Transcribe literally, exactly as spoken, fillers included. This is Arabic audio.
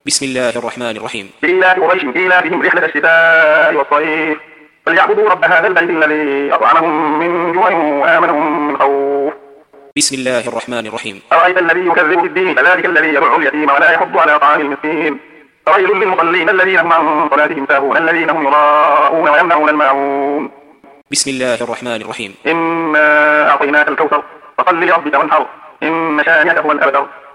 بسم الله الرحمن الرحيم. لإيلاف قريش إيلافهم رحلة الشتاء والصيف فليعبدوا رب هذا البيت الذي أطعمهم من جوع وآمنهم من خوف. بسم الله الرحمن الرحيم. أرأيت الذي يكذب بالدين فذلك الذي يدع اليتيم ولا يحض على طعام المسكين فويل للمصلين الذين هم عن صلاتهم ساهون الذين هم يراءون ويمنعون الماعون. بسم الله الرحمن الرحيم. إنا أعطيناك الكوثر فصل لربك وانحر إن شانئك هو الأبتر.